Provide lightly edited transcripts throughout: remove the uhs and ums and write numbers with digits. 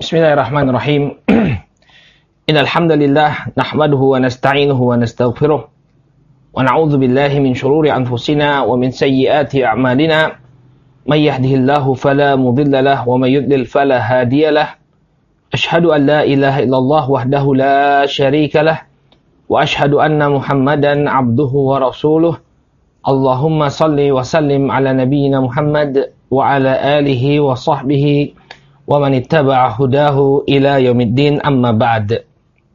Bismillahirrahmanirrahim. Innal hamdalillah nahmaduhu wa nasta'inuhu wa nastaghfiruh wa na'udzu billahi min shururi anfusina wa min sayyiati a'malina. May yahdihillahu fala mudilla lahu wa may yudlil fala hadiya lahu. Ashhadu an la ilaha illallah wahdahu la syarika lahu wa ashhadu anna Muhammadan 'abduhu wa rasuluh. Allahumma shalli wa sallim ala nabiyyina Muhammad wa ala alihi wa sahbihi wa man ittaba'a hudahu ila yaumiddin, amma ba'd.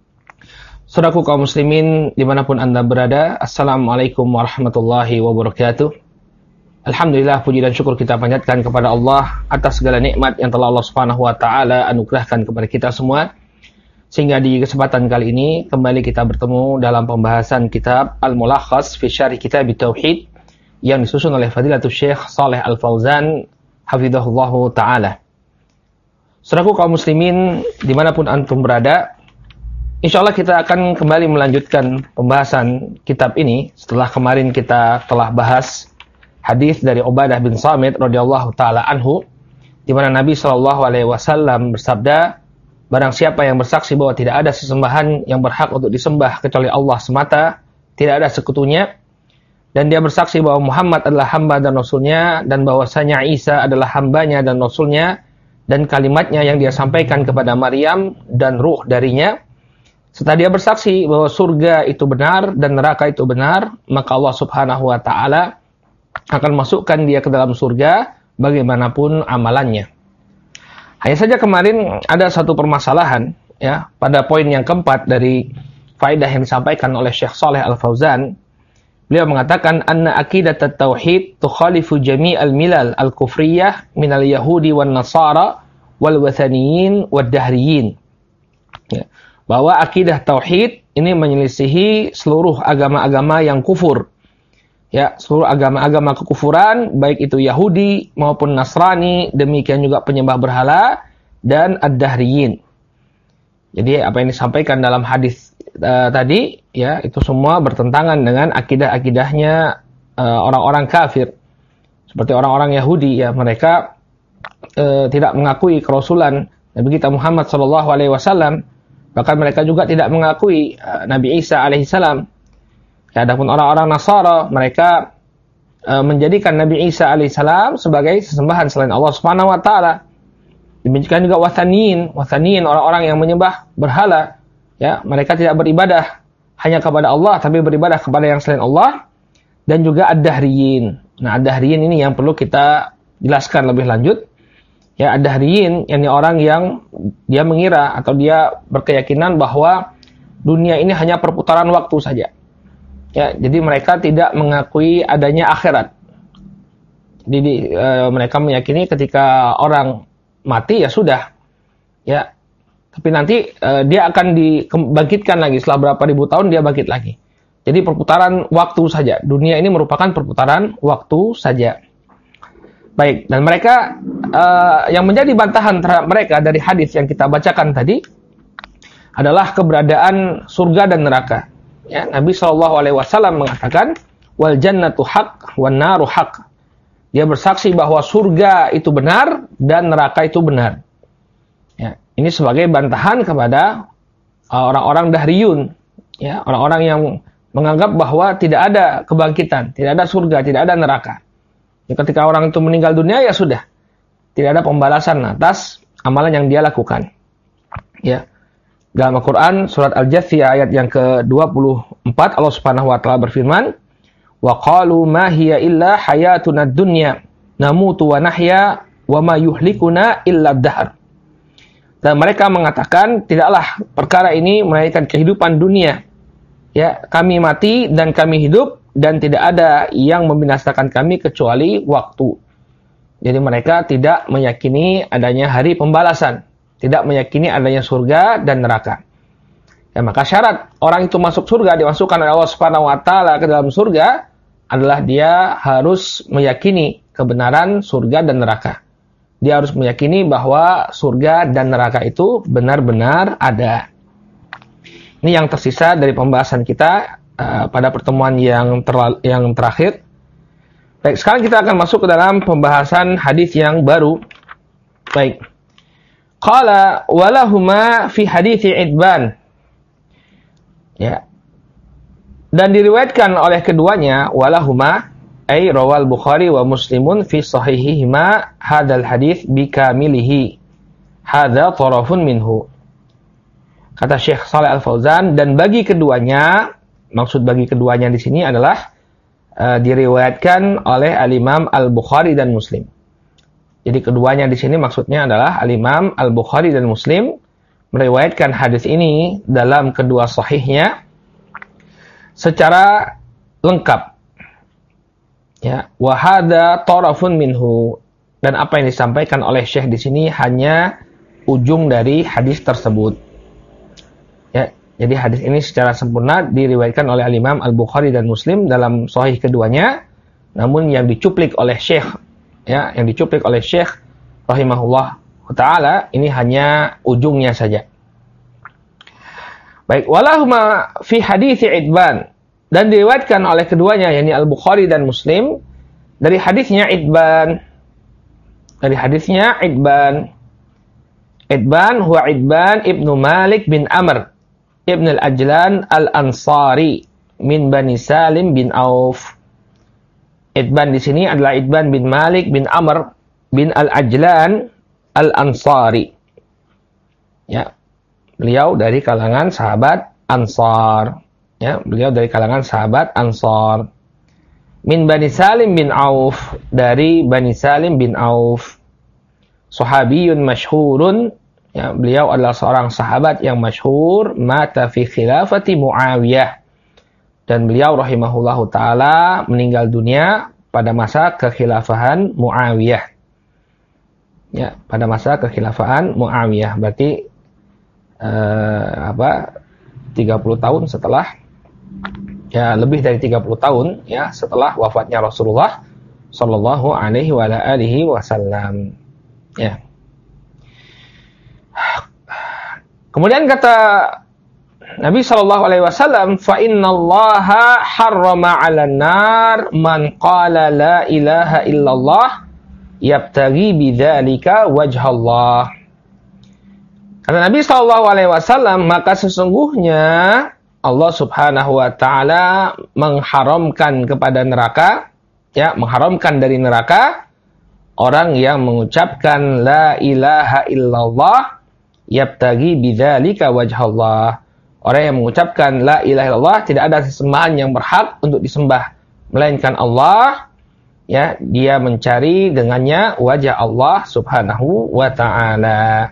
Saudaraku kaum muslimin dimanapun anda berada, assalamualaikum warahmatullahi wabarakatuh. Alhamdulillah, puji dan syukur kita panjatkan kepada Allah atas segala nikmat yang telah Allah subhanahu wa ta'ala anugerahkan kepada kita semua, sehingga di kesempatan kali ini kembali kita bertemu dalam pembahasan kitab Al-Mulakhas fi Syarh Kitab Tauhid yang disusun oleh Fadilatul Syekh Shalih Al-Fauzan hafizahullahu ta'ala. Saudaraku kaum muslimin dimanapun antum berada, insyaallah kita akan kembali melanjutkan pembahasan kitab ini setelah kemarin kita telah bahas hadis dari Ubadah bin Samit radhiyallahu taala anhu, di mana Nabi sallallahu alaihi wasallam bersabda, barang siapa yang bersaksi bahwa tidak ada sesembahan yang berhak untuk disembah kecuali Allah semata, tidak ada sekutunya, dan dia bersaksi bahwa Muhammad adalah hamba dan rasulnya, dan bahwasanya Isa adalah hambanya dan rasulnya, dan kalimatnya yang dia sampaikan kepada Maryam dan ruh darinya, serta dia bersaksi bahwa surga itu benar dan neraka itu benar, maka Allah subhanahu wa ta'ala akan masukkan dia ke dalam surga bagaimanapun amalannya. Hanya saja kemarin ada satu permasalahan, ya, pada poin yang keempat dari faedah yang disampaikan oleh Syekh Shalih Al-Fauzan. Beliau mengatakan anna aqidat at-tauhid tukhalifu jami'al milal al-kufriyah minal yahudi wan nasara wal wathaniyin wad dahriyin. Ya, bahwa akidah tauhid ini menyelisihi seluruh agama-agama yang kufur. Ya, seluruh agama-agama kekufuran, baik itu Yahudi maupun Nasrani, demikian juga penyembah berhala dan ad-dahriyin. Jadi apa yang disampaikan dalam hadis tadi, ya, itu semua bertentangan dengan akidah-akidahnya orang-orang kafir. Seperti orang-orang Yahudi, ya, mereka tidak mengakui kerasulan Nabi kita Muhammad sallallahu alaihi wasallam, bahkan mereka juga tidak mengakui Nabi Isa alaihi salam. Ya, adapun orang-orang Nasara, mereka menjadikan Nabi Isa alaihi salam sebagai sesembahan selain Allah subhanahu wa taala. Demikian juga wathaniyin orang-orang yang menyembah berhala. Ya, mereka tidak beribadah hanya kepada Allah, tapi beribadah kepada yang selain Allah. Dan juga ad-dahriyin. Nah, ad-dahriyin ini yang perlu kita jelaskan lebih lanjut. Ya, ad-dahriyin, yakni orang yang dia mengira atau dia berkeyakinan bahwa dunia ini hanya perputaran waktu saja. Ya, jadi mereka tidak mengakui adanya akhirat. Jadi mereka meyakini ketika orang mati ya sudah. Ya, tapi nanti dia akan dibangkitkan lagi setelah berapa ribu tahun, dia bangkit lagi. Jadi perputaran waktu saja. Dunia ini merupakan perputaran waktu saja. Baik, dan mereka yang menjadi bantahan terhadap mereka dari hadis yang kita bacakan tadi adalah keberadaan surga dan neraka. Ya, Nabi SAW mengatakan wal jannatu haq wan naru haq. Dia bersaksi bahwa surga itu benar dan neraka itu benar. Ya, ini sebagai bantahan kepada orang-orang dahriyun, ya, orang-orang yang menganggap bahwa tidak ada kebangkitan, tidak ada surga, tidak ada neraka. Ya, ketika orang itu meninggal dunia ya sudah, tidak ada pembalasan atas amalan yang dia lakukan. Ya, dalam Al-Quran surat Al-Jathiyah ayat yang ke-24 Allah Subhanahu wa taala berfirman, wa qalu ma hiya illa hayatuna dunya namutu wa nahya wa ma yuhlikuna illa ad-dahr. Dan mereka mengatakan tidaklah perkara ini melainkan kehidupan dunia. Ya, kami mati dan kami hidup dan tidak ada yang membinasakan kami kecuali waktu. Jadi mereka tidak meyakini adanya hari pembalasan, tidak meyakini adanya surga dan neraka. Ya, maka syarat orang itu masuk surga, dimasukkan oleh Allah Subhanahu wa taala ke dalam surga adalah dia harus meyakini kebenaran surga dan neraka. Dia harus meyakini bahwa surga dan neraka itu benar-benar ada. Ini yang tersisa dari pembahasan kita pada pertemuan yang terakhir. Baik, sekarang kita akan masuk ke dalam pembahasan hadis yang baru. Baik. Qala walahuma fi hadithi Idban. Ya. Dan diriwayatkan oleh keduanya walahuma ay rawal Bukhari wa Muslimun fi sahihihima hadzal hadits bikamilihi. Hadza tarafun minhu. Kata Syekh Shalih Al-Fauzan, dan bagi keduanya, maksud bagi keduanya di sini adalah diriwayatkan oleh Al-Imam Al-Bukhari dan Muslim. Jadi keduanya di sini maksudnya adalah Al-Imam Al-Bukhari dan Muslim meriwayatkan hadis ini dalam kedua sahihnya secara lengkap. Ya, wa hadza tarafun minhu, dan apa yang disampaikan oleh Syekh di sini hanya ujung dari hadis tersebut. Ya, jadi hadis ini secara sempurna diriwayatkan oleh Al-Imam Al-Bukhari dan Muslim dalam sahih keduanya, namun yang dicuplik oleh Syekh, ya, yang dicuplik oleh Syekh rahimahullah taala ini hanya ujungnya saja. Baik, walahuma fi hadits Idban, dan diriwayatkan oleh keduanya yakni Al-Bukhari dan Muslim dari hadisnya Idban. Dari hadisnya Idban. Idban huwa Idban ibnu Malik bin Amr ibn al-Ajlan al-Ansari min Bani Salim bin Auf. Idban di sini adalah Idban bin Malik bin Amr bin al-Ajlan al-Ansari. Ya. Beliau dari kalangan sahabat Ansar. Ya, beliau dari kalangan sahabat Ansar. Min Bani Salim bin Auf, dari Bani Salim bin Auf. Sahabiyun masyhurun, ya, beliau adalah seorang sahabat yang masyhur, mata fi khilafati Muawiyah. Dan beliau rahimahullahu taala meninggal dunia pada masa kekhilafahan Muawiyah. Ya, pada masa kekhilafahan Muawiyah, berarti 30 tahun setelah, ya, lebih dari 30 tahun ya setelah wafatnya Rasulullah sallallahu alaihi wa alihi wasallam. Ya. Kemudian kata Nabi sallallahu alaihi wasallam, fa innallaha harrama 'alan nar man qala la ilaha illallah yabtaghi bidzalika wajhallah. Kata Nabi SAW, maka sesungguhnya Allah Subhanahu wa taala mengharamkan kepada neraka, ya, mengharamkan dari neraka orang yang mengucapkan la ilaha illallah yabtaghi bidzalika wajhallah. Orang yang mengucapkan la ilaha illallah, tidak ada sesembahan yang berhak untuk disembah melainkan Allah, ya, dia mencari dengannya wajah Allah Subhanahu wa taala.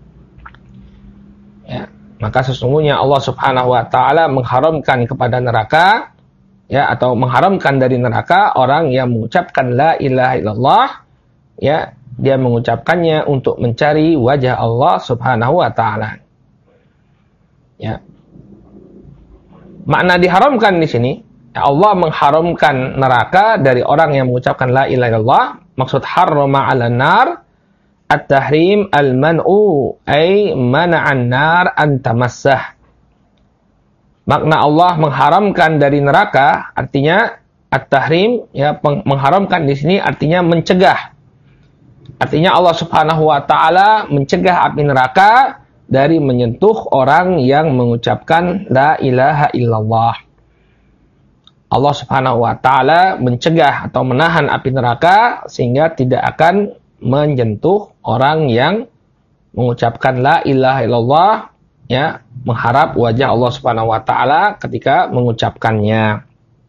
Ya, maka sesungguhnya Allah Subhanahu wa taala mengharamkan kepada neraka, ya, atau mengharamkan dari neraka orang yang mengucapkan la ilaha illallah, ya, dia mengucapkannya untuk mencari wajah Allah Subhanahu wa taala. Ya. Makna diharamkan di sini, ya, Allah mengharamkan neraka dari orang yang mengucapkan la ilaha illallah. Maksud harrama 'alan nar at-tahrim al-man'u ay mana'an nar an tamassah. Makna Allah mengharamkan dari neraka artinya at-tahrim, ya, mengharamkan di sini artinya mencegah. Artinya Allah Subhanahu wa taala mencegah api neraka dari menyentuh orang yang mengucapkan la ilaha illallah. Allah Subhanahu wa taala mencegah atau menahan api neraka sehingga tidak akan menyentuh orang yang mengucapkan la ilaha illallah, ya, mengharap wajah Allah Subhanahu wa taala ketika mengucapkannya.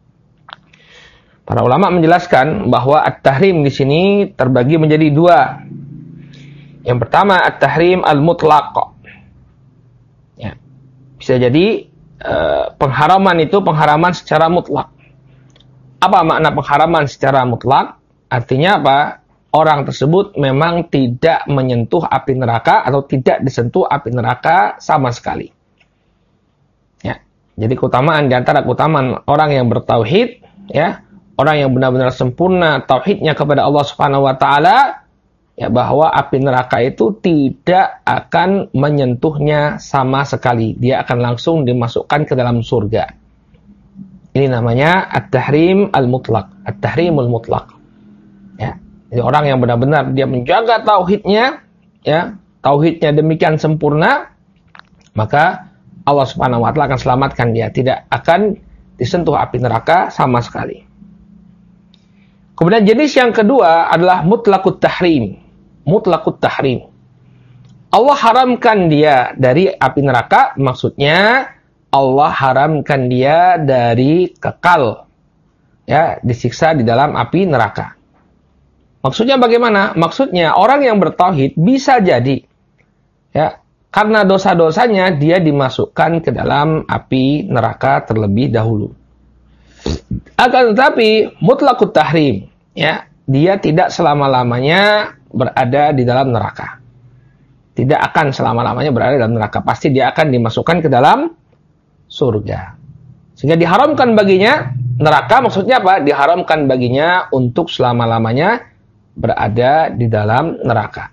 Para ulama menjelaskan bahwa at-tahrim di sini terbagi menjadi dua. Yang pertama at-tahrim al-mutlaq. Ya. Bisa jadi pengharaman itu pengharaman secara mutlak. Apa makna pengharaman secara mutlak? Artinya apa? Orang tersebut memang tidak menyentuh api neraka atau tidak disentuh api neraka sama sekali. Ya. Jadi keutamaan di antara keutamaan orang yang bertauhid, ya, orang yang benar-benar sempurna tauhidnya kepada Allah Subhanahu wa taala, ya, bahwa api neraka itu tidak akan menyentuhnya sama sekali. Dia akan langsung dimasukkan ke dalam surga. Ini namanya at-tahrim al-mutlaq, at-tahrimul mutlaq. Ya. Jadi orang yang benar-benar dia menjaga tauhidnya, ya, tauhidnya demikian sempurna, maka Allah Subhanahu wa taala akan selamatkan dia, tidak akan disentuh api neraka sama sekali. Kemudian jenis yang kedua adalah mutlaqut tahrim. Mutlaqut tahrim. Allah haramkan dia dari api neraka, maksudnya Allah haramkan dia dari kekal, ya, disiksa di dalam api neraka. Maksudnya bagaimana? Maksudnya orang yang bertauhid bisa jadi, ya, karena dosa-dosanya dia dimasukkan ke dalam api neraka terlebih dahulu. Akan tetapi mutlaqut tahrim, ya, dia tidak selama-lamanya berada di dalam neraka. Tidak akan selama-lamanya berada dalam neraka. Pasti dia akan dimasukkan ke dalam surga. Sehingga diharamkan baginya neraka, maksudnya apa? Diharamkan baginya untuk selama-lamanya berada di dalam neraka.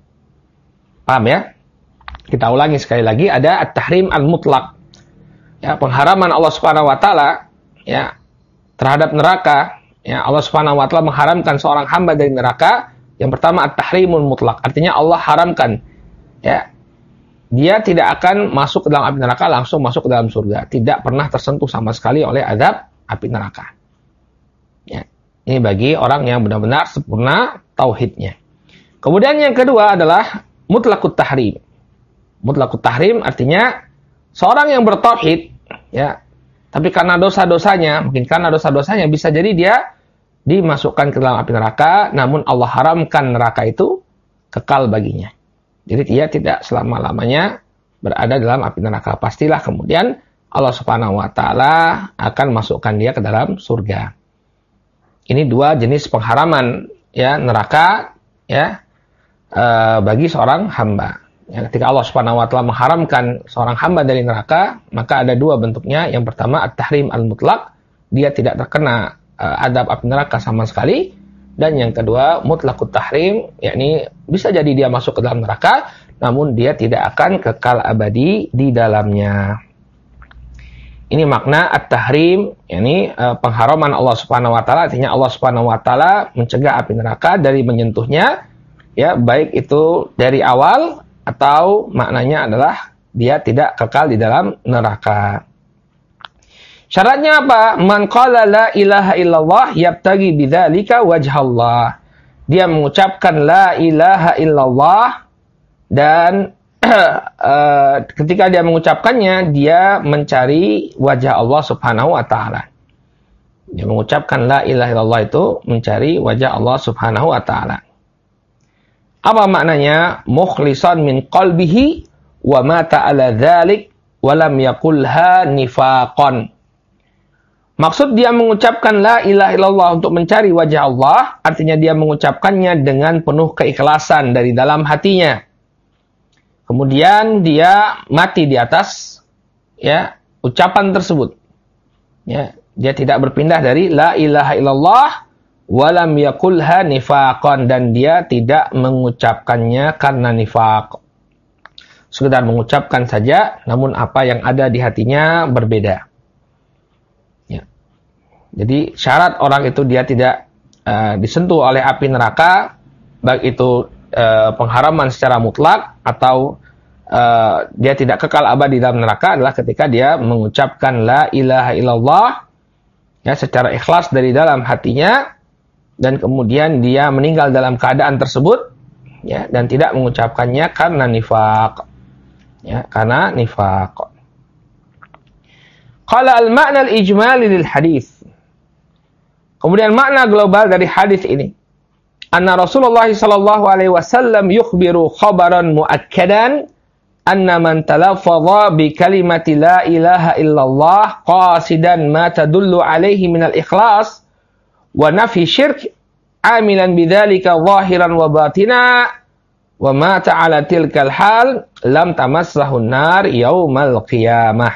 Paham ya? Kita ulangi sekali lagi, ada at-tahrim al-mutlaq. Ya, pengharaman Allah Subhanahu wa taala, ya, terhadap neraka. Ya, Allah Subhanahu wa taala mengharamkan seorang hamba dari neraka. Yang pertama at-tahrimul mutlaq, artinya Allah haramkan, ya, dia tidak akan masuk ke dalam api neraka, langsung masuk ke dalam surga. Tidak pernah tersentuh sama sekali oleh azab api neraka. Ya. Ini bagi orang yang benar-benar sempurna tauhidnya. Kemudian yang kedua adalah mutlaqut tahrim. Mutlaqut tahrim artinya seorang yang bertauhid, ya, tapi karena dosa-dosanya, mungkin karena dosa-dosanya bisa jadi dia dimasukkan ke dalam api neraka, namun Allah haramkan neraka itu kekal baginya. Jadi dia tidak selama-lamanya berada dalam api neraka. Pastilah kemudian Allah Subhanahu wa taala akan masukkan dia ke dalam surga. Ini dua jenis pengharaman, ya, neraka, ya, bagi seorang hamba. Ya, ketika Allah Subhanahu wa taala mengharamkan seorang hamba dari neraka, maka ada dua bentuknya. Yang pertama at-tahrim al-mutlaq, dia tidak terkena adab api neraka sama sekali. Dan yang kedua mutlaqut tahrim, yakni bisa jadi dia masuk ke dalam neraka, namun dia tidak akan kekal abadi di dalamnya. Ini makna at-tahrim, yakni pengharaman Allah Subhanahu wa taala, artinya Allah Subhanahu wa taala mencegah api neraka dari menyentuhnya, ya, baik itu dari awal atau maknanya adalah dia tidak kekal di dalam neraka. Syaratnya apa? Man qala la ilaha illallah yabtagi bidzalika wajhallah. Dia mengucapkan la ilaha illallah dan ketika dia mengucapkannya, dia mencari wajah Allah Subhanahu wa taala. Dia mengucapkan la ilaha illallah itu mencari wajah Allah Subhanahu wa taala. Apa maknanya? Mukhlisan min qalbihi wa mata ala dzalik wa lam yaqulha nifaqan. Maksud dia mengucapkan la ilaha illallah untuk mencari wajah Allah, artinya dia mengucapkannya dengan penuh keikhlasan dari dalam hatinya. Kemudian dia mati di atas, ya, ucapan tersebut. Ya, dia tidak berpindah dari la ilaha illallah walam yaqulha nifaqan, dan dia tidak mengucapkannya karena nifaq. Sekedar mengucapkan saja, namun apa yang ada di hatinya berbeda. Jadi syarat orang itu dia tidak disentuh oleh api neraka, baik itu pengharaman secara mutlak atau dia tidak kekal abadi dalam neraka, adalah ketika dia mengucapkan la ilaha illallah, ya, secara ikhlas dari dalam hatinya, dan kemudian dia meninggal dalam keadaan tersebut, ya, dan tidak mengucapkannya karena nifaq, ya, karena nifaq. Qala al-ma'na al-ijmali lil hadits. Kemudian makna global dari hadis ini, anna Rasulullah sallallahu alaihi wasallam yukhbiru khabaran muakkadan anna man talaffadha bi kalimati la ilaha illallah qasidan ma tadullu alaihi min al-ikhlas wa nafi syirk amilan bidzalika zahiran wa batina wa mata ala tilkal hal lam tamassahu an-nar yaumal qiyamah.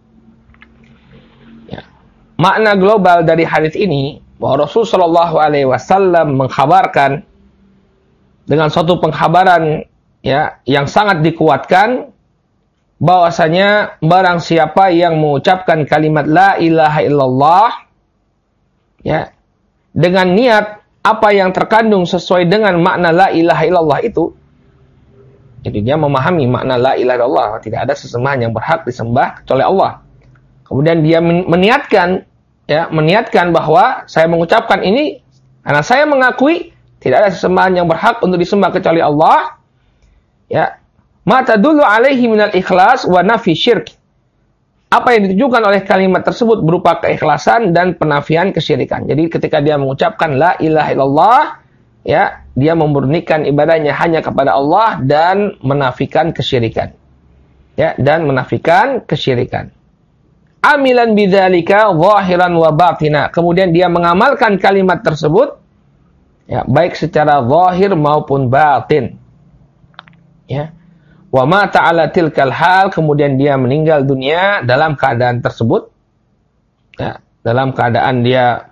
Ya. Makna global dari hadis ini bahwa Rasul Shallallahu Alaihi Wasallam mengkhabarkan dengan suatu pengkhabaran, ya, yang sangat dikuatkan, bahwasanya barang siapa yang mengucapkan kalimat la ilaha illallah, ya, dengan niat apa yang terkandung sesuai dengan makna la ilaha illallah itu, Jadi dia memahami makna la ilaha illallah, tidak ada sesembahan yang berhak disembah kecuali Allah. Kemudian dia meniatkan bahwa saya mengucapkan ini karena saya mengakui tidak ada sesembahan yang berhak untuk disembah kecuali Allah. Ya, ma tadullu alaihi minal ikhlas wa nafi syirk. Apa yang ditujukan oleh kalimat tersebut berupa keikhlasan dan penafian kesyirikan. Jadi ketika dia mengucapkan la ilaha illallah, ya, dia memurnikan ibadahnya hanya kepada Allah dan menafikan kesyirikan. Ya, dan menafikan kesyirikan. Amilan bidzalika zahiran wa batina. Kemudian dia mengamalkan kalimat tersebut, ya, baik secara zahir maupun batin. Ya. Wa mata ala tilkal hal, kemudian dia meninggal dunia dalam keadaan tersebut, ya, dalam keadaan dia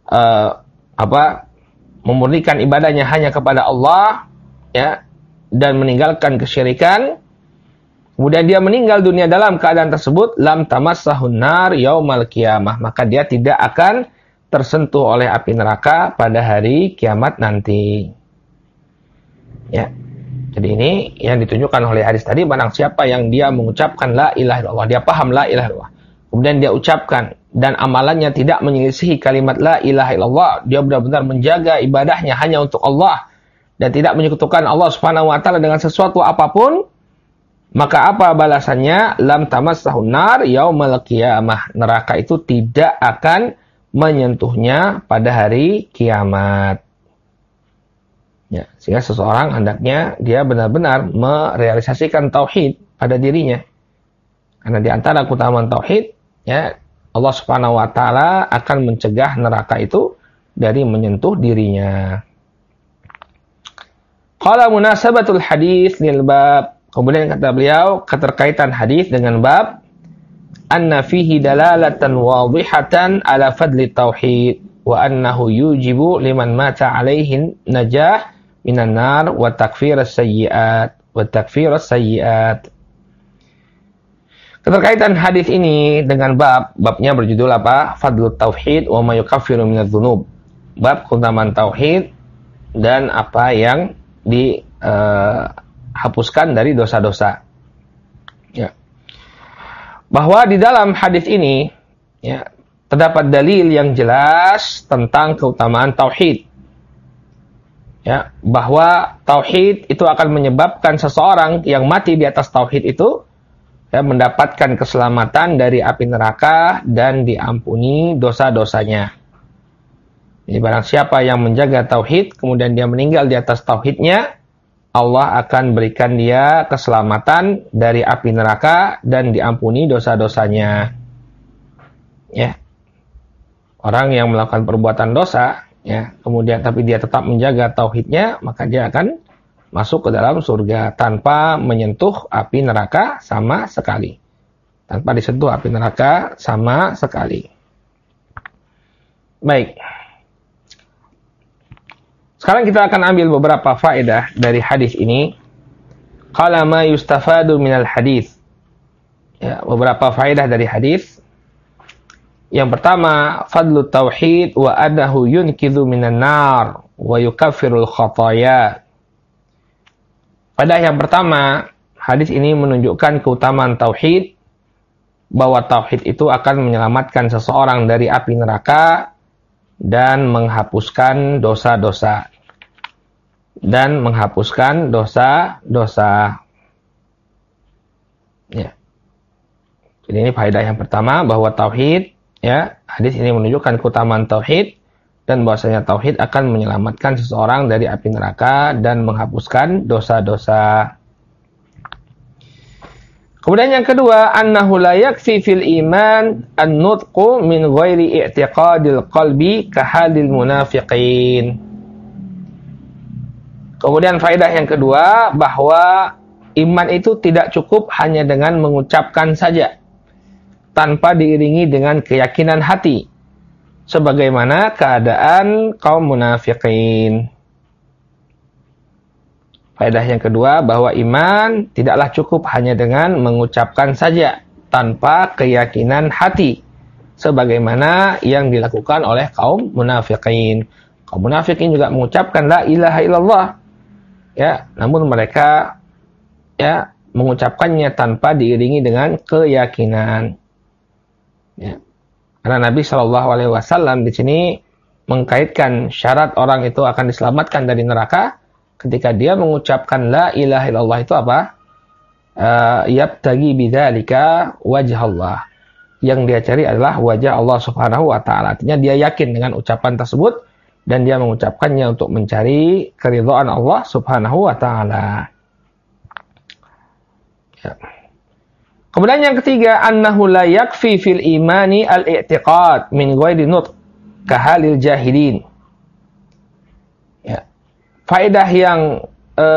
memurnikan ibadahnya hanya kepada Allah, ya, dan meninggalkan kesyirikan. Kemudian dia meninggal dunia dalam keadaan tersebut, lam tamassahun nar yaumal qiyamah, maka dia tidak akan tersentuh oleh api neraka pada hari kiamat nanti. Ya. Jadi ini yang ditunjukkan oleh hadis tadi, barang siapa yang dia mengucapkan la ilaha illallah, dia paham la ilaha illallah, kemudian dia ucapkan dan amalannya tidak menyelisihi kalimat la ilaha illallah, dia benar-benar menjaga ibadahnya hanya untuk Allah dan tidak menyekutukan Allah Subhanahu wa taala dengan sesuatu apapun, maka apa balasannya? Lam tamassahun nar yaumal qiyamah. Neraka itu tidak akan menyentuhnya pada hari kiamat. Ya, sehingga seseorang hendaknya dia benar-benar merealisasikan tauhid pada dirinya. Karena di antara keutamaan tauhid, ya, Allah Subhanahu wa taala akan mencegah neraka itu dari menyentuh dirinya. Qala munasabatul hadis lil bab. Kemudian kata beliau, keterkaitan hadis dengan bab, anna fihi dalalatan wadihatan ala fadli tauhid wa annahu yujibu liman mata alaihin najah minan nar wa takfiras sayyiat. Keterkaitan hadis ini dengan babnya berjudul apa? Fadlut tauhid wa ma yukaffiru minadz dzunub. Bab keutamaan tauhid dan apa yang dihapuskan dari dosa-dosa. Ya. Bahwa di dalam hadis ini, ya, terdapat dalil yang jelas tentang keutamaan tauhid. Ya, bahwa tauhid itu akan menyebabkan seseorang yang mati di atas tauhid itu, ya, mendapatkan keselamatan dari api neraka dan diampuni dosa-dosanya. Jadi barang siapa yang menjaga tauhid kemudian dia meninggal di atas tauhidnya, Allah akan berikan dia keselamatan dari api neraka dan diampuni dosa-dosanya. Ya. Orang yang melakukan perbuatan dosa, ya, kemudian tapi dia tetap menjaga tauhidnya, maka dia akan masuk ke dalam surga tanpa menyentuh api neraka sama sekali. Tanpa disentuh api neraka sama sekali. Baik. Sekarang kita akan ambil beberapa faedah dari hadis ini. Qala ma yustafadu minal hadis. Ya, beberapa faedah dari hadis. Yang pertama, fadlu tauhid wa adahu yunqidhu minan nar wa yukaffirul khataya. Pada yang pertama, hadis ini menunjukkan keutamaan tauhid, bahwa tauhid itu akan menyelamatkan seseorang dari api neraka dan menghapuskan dosa-dosa. Dan menghapuskan dosa-dosa. Ya. Jadi ini faedah yang pertama, bahwa tauhid, ya, hadis ini menunjukkan keutamaan tauhid dan bahwasanya tauhid akan menyelamatkan seseorang dari api neraka dan menghapuskan dosa-dosa. Kemudian yang kedua, annahu la yakfi fil iman an-nutqu min ghairi i'tiqadil qalbi kahalil munafiqin. Kemudian faedah yang kedua, bahwa iman itu tidak cukup hanya dengan mengucapkan saja, tanpa diiringi dengan keyakinan hati, sebagaimana keadaan kaum munafiqin. Faedah yang kedua, bahwa iman tidaklah cukup hanya dengan mengucapkan saja, tanpa keyakinan hati, sebagaimana yang dilakukan oleh kaum munafiqin. Kaum munafiqin juga mengucapkan la ilaha illallah, ya, namun mereka ya mengucapkannya tanpa diiringi dengan keyakinan. Ya. Karena Nabi Shallallahu Alaihi Wasallam di sini mengkaitkan syarat orang itu akan diselamatkan dari neraka ketika dia mengucapkan la ilaha illallah itu apa? Yabtagi bidzalika wajh Allah. Yang dia cari adalah wajah Allah Subhanahu wa taala. Artinya dia yakin dengan ucapan tersebut dan dia mengucapkannya untuk mencari keridhaan Allah Subhanahu wa taala. Ya. Kemudian yang ketiga, annahu la yakfi fil imani al-i'tiqad min ghairi nutq kahalil jahilin. Ya. Faedah yang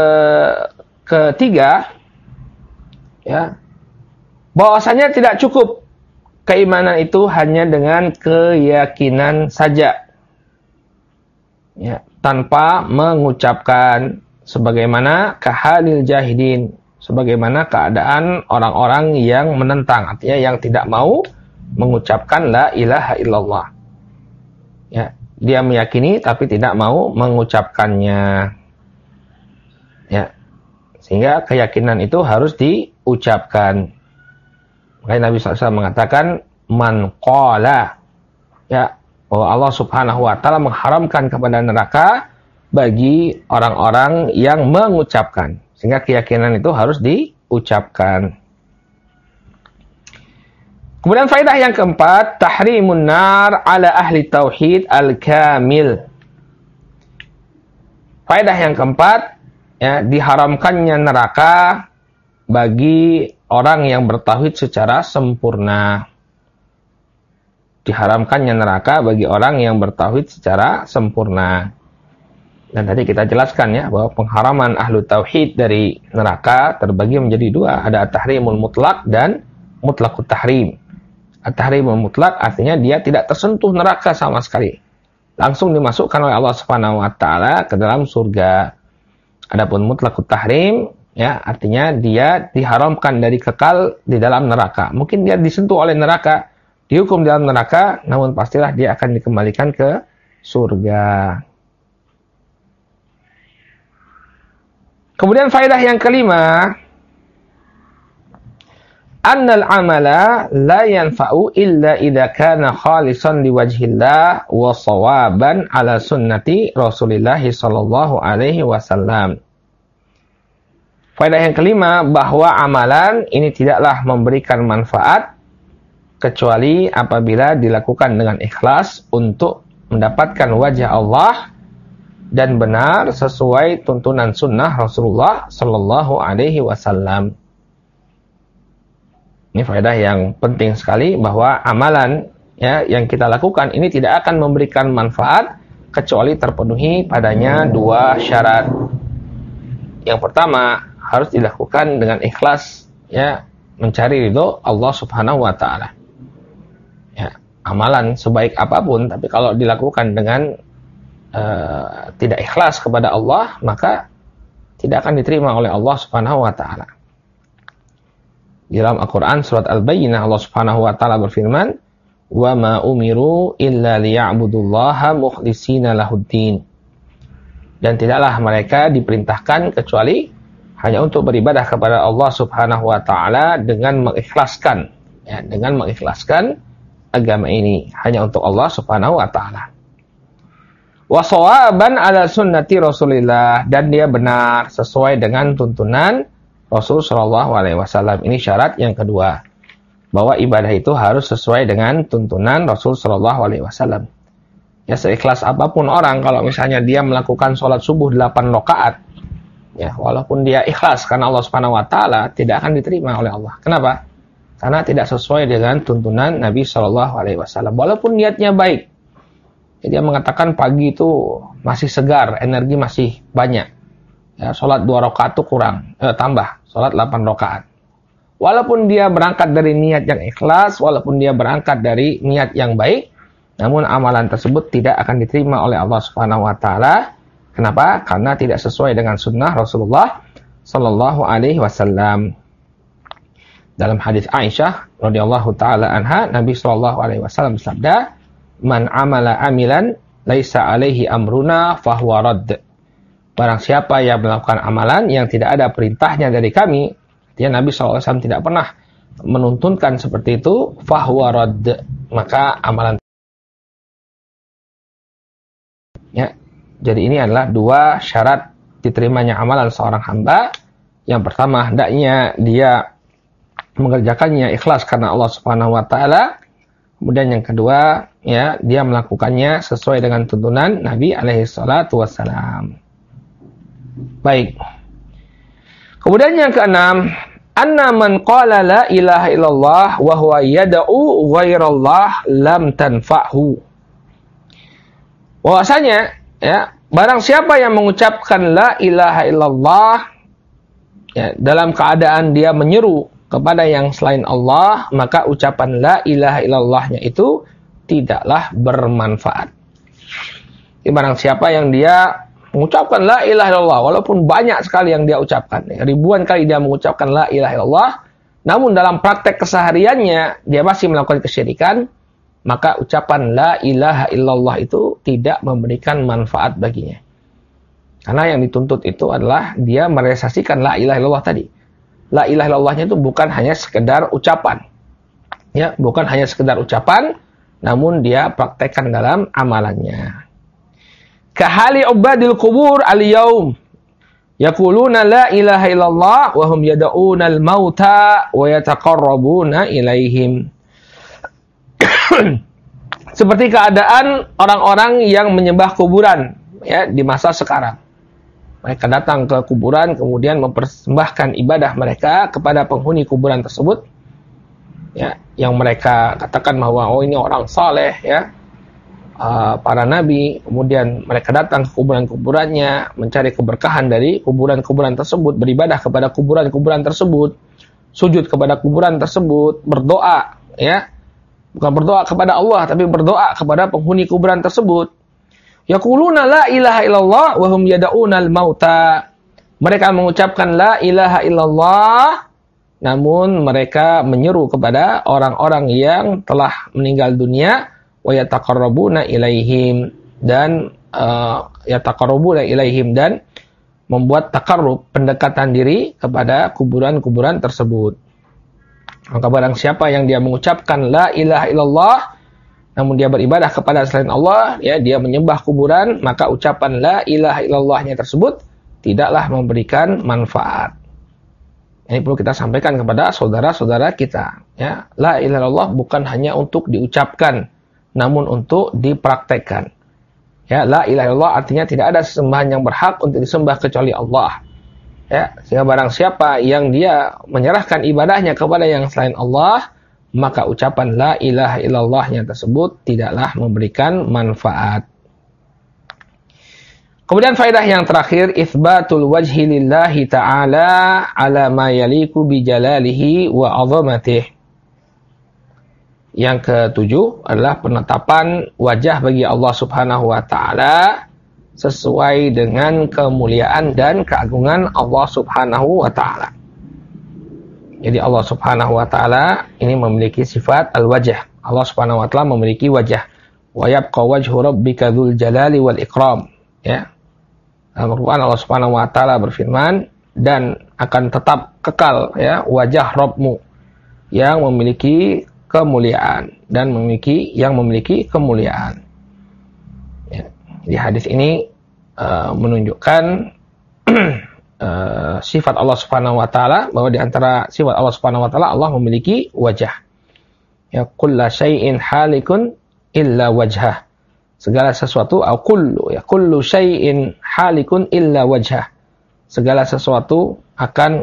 ketiga, ya, bahwasanya tidak cukup keimanan itu hanya dengan keyakinan saja, ya, tanpa mengucapkan, sebagaimana kahalil jahilin, sebagaimana keadaan orang-orang yang menentang, artinya yang tidak mau mengucapkan la ilaha illallah. Ya, dia meyakini tapi tidak mau mengucapkannya. Ya. Sehingga keyakinan itu harus diucapkan. Makanya Nabi SAW mengatakan man qala, ya, bahwa Allah Subhanahu wa taala mengharamkan kepada neraka bagi orang-orang yang mengucapkan. Sehingga keyakinan itu harus diucapkan. Kemudian faedah yang keempat, tahrimun nar ala ahli tauhid al-kamil. Faedah yang keempat, ya, diharamkannya neraka bagi orang yang bertauhid secara sempurna. Diharamkannya neraka bagi orang yang bertauhid secara sempurna. Dan tadi kita jelaskan, ya, bahwa pengharaman ahlu tauhid dari neraka terbagi menjadi dua. Ada at-tahrimul mutlak dan mutlakut tahrim. At-tahrimul mutlak artinya dia tidak tersentuh neraka sama sekali. Langsung dimasukkan oleh Allah Subhanahu wa taala ke dalam surga. Adapun mutlakut tahrim, ya, artinya dia diharamkan dari kekal di dalam neraka. Mungkin dia disentuh oleh neraka, dihukum di dalam neraka, namun pastilah dia akan dikembalikan ke surga. Kemudian faedah yang kelima, annal amala la yanfa'u illa idza kana khalisan liwajhillah wa shawaban ala sunnati Rasulillah sallallahu alaihi wasallam. Faedah yang kelima, bahwa amalan ini tidaklah memberikan manfaat kecuali apabila dilakukan dengan ikhlas untuk mendapatkan wajah Allah dan benar sesuai tuntunan sunnah Rasulullah sallallahu alaihi wasallam. Ini faedah yang penting sekali, bahwa amalan, ya, yang kita lakukan ini tidak akan memberikan manfaat kecuali terpenuhi padanya dua syarat. Yang pertama, harus dilakukan dengan ikhlas, ya, mencari ridho Allah Subhanahu wa taala. Ya, amalan sebaik apapun tapi kalau dilakukan dengan tidak ikhlas kepada Allah, maka tidak akan diterima oleh Allah Subhanahu wa taala. Di dalam Al-Qur'an surat Al-Bayyinah Allah Subhanahu wa taala berfirman, "Wa ma umiru illa liya'budullaha mukhlishina lahuddin." Dan tidaklah mereka diperintahkan kecuali hanya untuk beribadah kepada Allah Subhanahu wa taala dengan mengikhlaskan, ya, dengan mengikhlaskan agama ini hanya untuk Allah Subhanahu wa taala. Wa shawaban ala sunnati Rasulillah, dan dia benar sesuai dengan tuntunan Rasul sallallahu alaihi wasallam. Ini syarat yang kedua, bahwa ibadah itu harus sesuai dengan tuntunan Rasul sallallahu alaihi wasallam. Ya, seikhlas apapun orang, kalau misalnya dia melakukan sholat subuh 8 rakaat, ya, walaupun dia ikhlas karena Allah Subhanahu wa taala, tidak akan diterima oleh Allah. Kenapa? Karena tidak sesuai dengan tuntunan Nabi sallallahu alaihi wasallam. Walaupun niatnya baik. Dia mengatakan pagi itu masih segar, energi masih banyak. Ya, sholat 2 rakaat itu kurang, tambah, sholat 8 rakaat. Walaupun dia berangkat dari niat yang ikhlas, walaupun dia berangkat dari niat yang baik, namun amalan tersebut tidak akan diterima oleh Allah Subhanahu wa taala. Kenapa? Karena tidak sesuai dengan sunnah Rasulullah sallallahu alaihi wasallam. Dalam hadis Aisyah radhiyallahu taala anha, Nabi sallallahu alaihi wasallam bersabda, "Man amala amilan laisa alaihi amruna fahuwa radd." Barang siapa yang melakukan amalan yang tidak ada perintahnya dari kami, artinya Nabi SAW tidak pernah menuntunkan seperti itu, fahuwa radd, maka amalan. Ya, jadi ini adalah dua syarat diterimanya amalan seorang hamba. Yang pertama, hendaknya dia mengerjakannya ikhlas karena Allah Subhanahu wa taala. Kemudian yang kedua, ya, dia melakukannya sesuai dengan tuntunan Nabi alaihi salatu wassalam. Baik. Kemudian yang keenam, anna man qala la ilaha illallah wa huwa yad'u ghairallah lam tanfa'hu. Bahwasanya, ya, barang siapa yang mengucapkan la ilaha illallah, ya, dalam keadaan dia menyeru kepada yang selain Allah, maka ucapan la ilaha illallahnya itu tidaklah bermanfaat. Jadi barang siapa yang dia mengucapkan la ilaha illallah, walaupun banyak sekali yang dia ucapkan, ribuan kali dia mengucapkan la ilaha illallah, namun dalam praktek kesehariannya dia masih melakukan kesyirikan, maka ucapan la ilaha illallah itu tidak memberikan manfaat baginya. Karena yang dituntut itu adalah dia merealisasikan la ilaha illallah tadi. La ilaha illallahnya itu bukan hanya sekedar ucapan. Ya, bukan hanya sekedar ucapan, namun dia praktekkan dalam amalannya. Kahali ubadil kubur al-yaum yaquluna la ilaha illallah wa hum yad'una al-mauta wa yataqarrabuna ilaihim. Seperti keadaan orang-orang yang menyembah kuburan, ya, di masa sekarang. Mereka datang ke kuburan, kemudian mempersembahkan ibadah mereka kepada penghuni kuburan tersebut, ya, yang mereka katakan bahwa oh ini orang saleh, ya, para nabi. Kemudian mereka datang ke kuburan-kuburannya, mencari keberkahan dari kuburan-kuburan tersebut, beribadah kepada kuburan-kuburan tersebut, sujud kepada kuburan tersebut, berdoa, ya, bukan berdoa kepada Allah, tapi berdoa kepada penghuni kuburan tersebut. Yaquluna la ilaha illallah wa hum yad'unal mauta. Mereka mengucapkan la ilaha illallah, namun mereka menyeru kepada orang-orang yang telah meninggal dunia, wa yataqarrabuna ilaihim, dan yataqarrabuna ilaihim, dan membuat taqarrub, pendekatan diri kepada kuburan-kuburan tersebut. Maka barang siapa yang dia mengucapkan la ilaha illallah, namun dia beribadah kepada selain Allah, ya, dia menyembah kuburan, maka ucapan la ilaha illallahnya tersebut tidaklah memberikan manfaat. Ini perlu kita sampaikan kepada saudara-saudara kita, ya. La ilaha illallah bukan hanya untuk diucapkan, namun untuk dipraktekkan. Ya, la ilaha illallah artinya tidak ada sesembahan yang berhak untuk disembah kecuali Allah. Ya, sehingga barang siapa yang dia menyerahkan ibadahnya kepada yang selain Allah, maka ucapan la ilaha illallahnya tersebut tidaklah memberikan manfaat. Kemudian faedah yang terakhir, itsbatul wajhi lillahi ta'ala ala ma yaliku bi jalalihi wa 'azamatihi. Yang ketujuh adalah penetapan wajah bagi Allah Subhanahu wa taala sesuai dengan kemuliaan dan keagungan Allah Subhanahu wa taala. Jadi Allah Subhanahu wa taala ini memiliki sifat al-wajh. Allah Subhanahu wa taala memiliki wajah. Wa yabqa wajhu rabbika dzul jalali wal ikram. Ya. Dalam Al-Qur'an Allah Subhanahu wa taala berfirman, dan akan tetap kekal, ya, wajah Rabbmu yang memiliki kemuliaan dan memiliki kemuliaan. Ya. Di hadis ini menunjukkan sifat Allah Subhanahu wa taala, bahwa di antara sifat Allah Subhanahu wa taala Allah memiliki wajah. Ya, kullu syai'in halikun illa wajhah. Segala sesuatu, kullu syai'in halikun illa wajhah. Segala sesuatu akan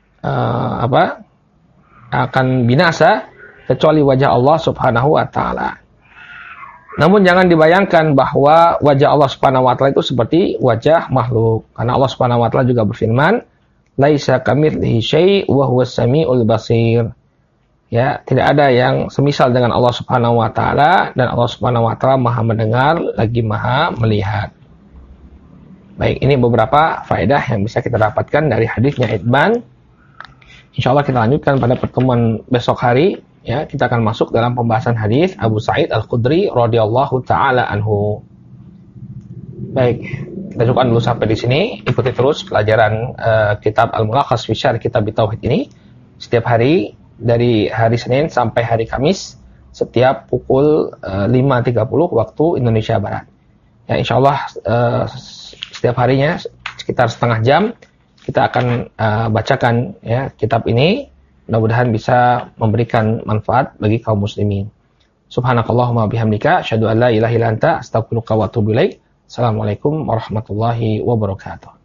akan binasa kecuali wajah Allah Subhanahu wa taala. Namun jangan dibayangkan bahwa wajah Allah Subhanahu wa taala itu seperti wajah makhluk. Karena Allah Subhanahu wa taala juga berfirman, "Laisa kamitslihi syai' wa huwas samiul basir." Ya, tidak ada yang semisal dengan Allah Subhanahu wa taala, dan Allah Subhanahu wa taala Maha mendengar lagi Maha melihat. Baik, ini beberapa faedah yang bisa kita dapatkan dari hadisnya Itban. Insyaallah kita lanjutkan pada pertemuan besok hari. Ya, kita akan masuk dalam pembahasan hadis Abu Sa'id Al-Khudri radhiyallahu taala anhu. Baik, kita kita cukupkan dulu sampai di sini. Ikuti terus pelajaran kitab Al-Mulakhas fi Syarh Kitab Tauhid ini setiap hari dari hari Senin sampai hari Kamis setiap pukul 5.30 waktu Indonesia Barat. Ya, insyaallah setiap harinya sekitar setengah jam kita akan bacakan ya kitab ini. Mudah-mudahan bisa memberikan manfaat bagi kaum muslimin. Subhanakallahumma bihamdika asyhadu an la ilaha illa anta astaghfiruka wa atubu ilaik. Assalamualaikum warahmatullahi wabarakatuh.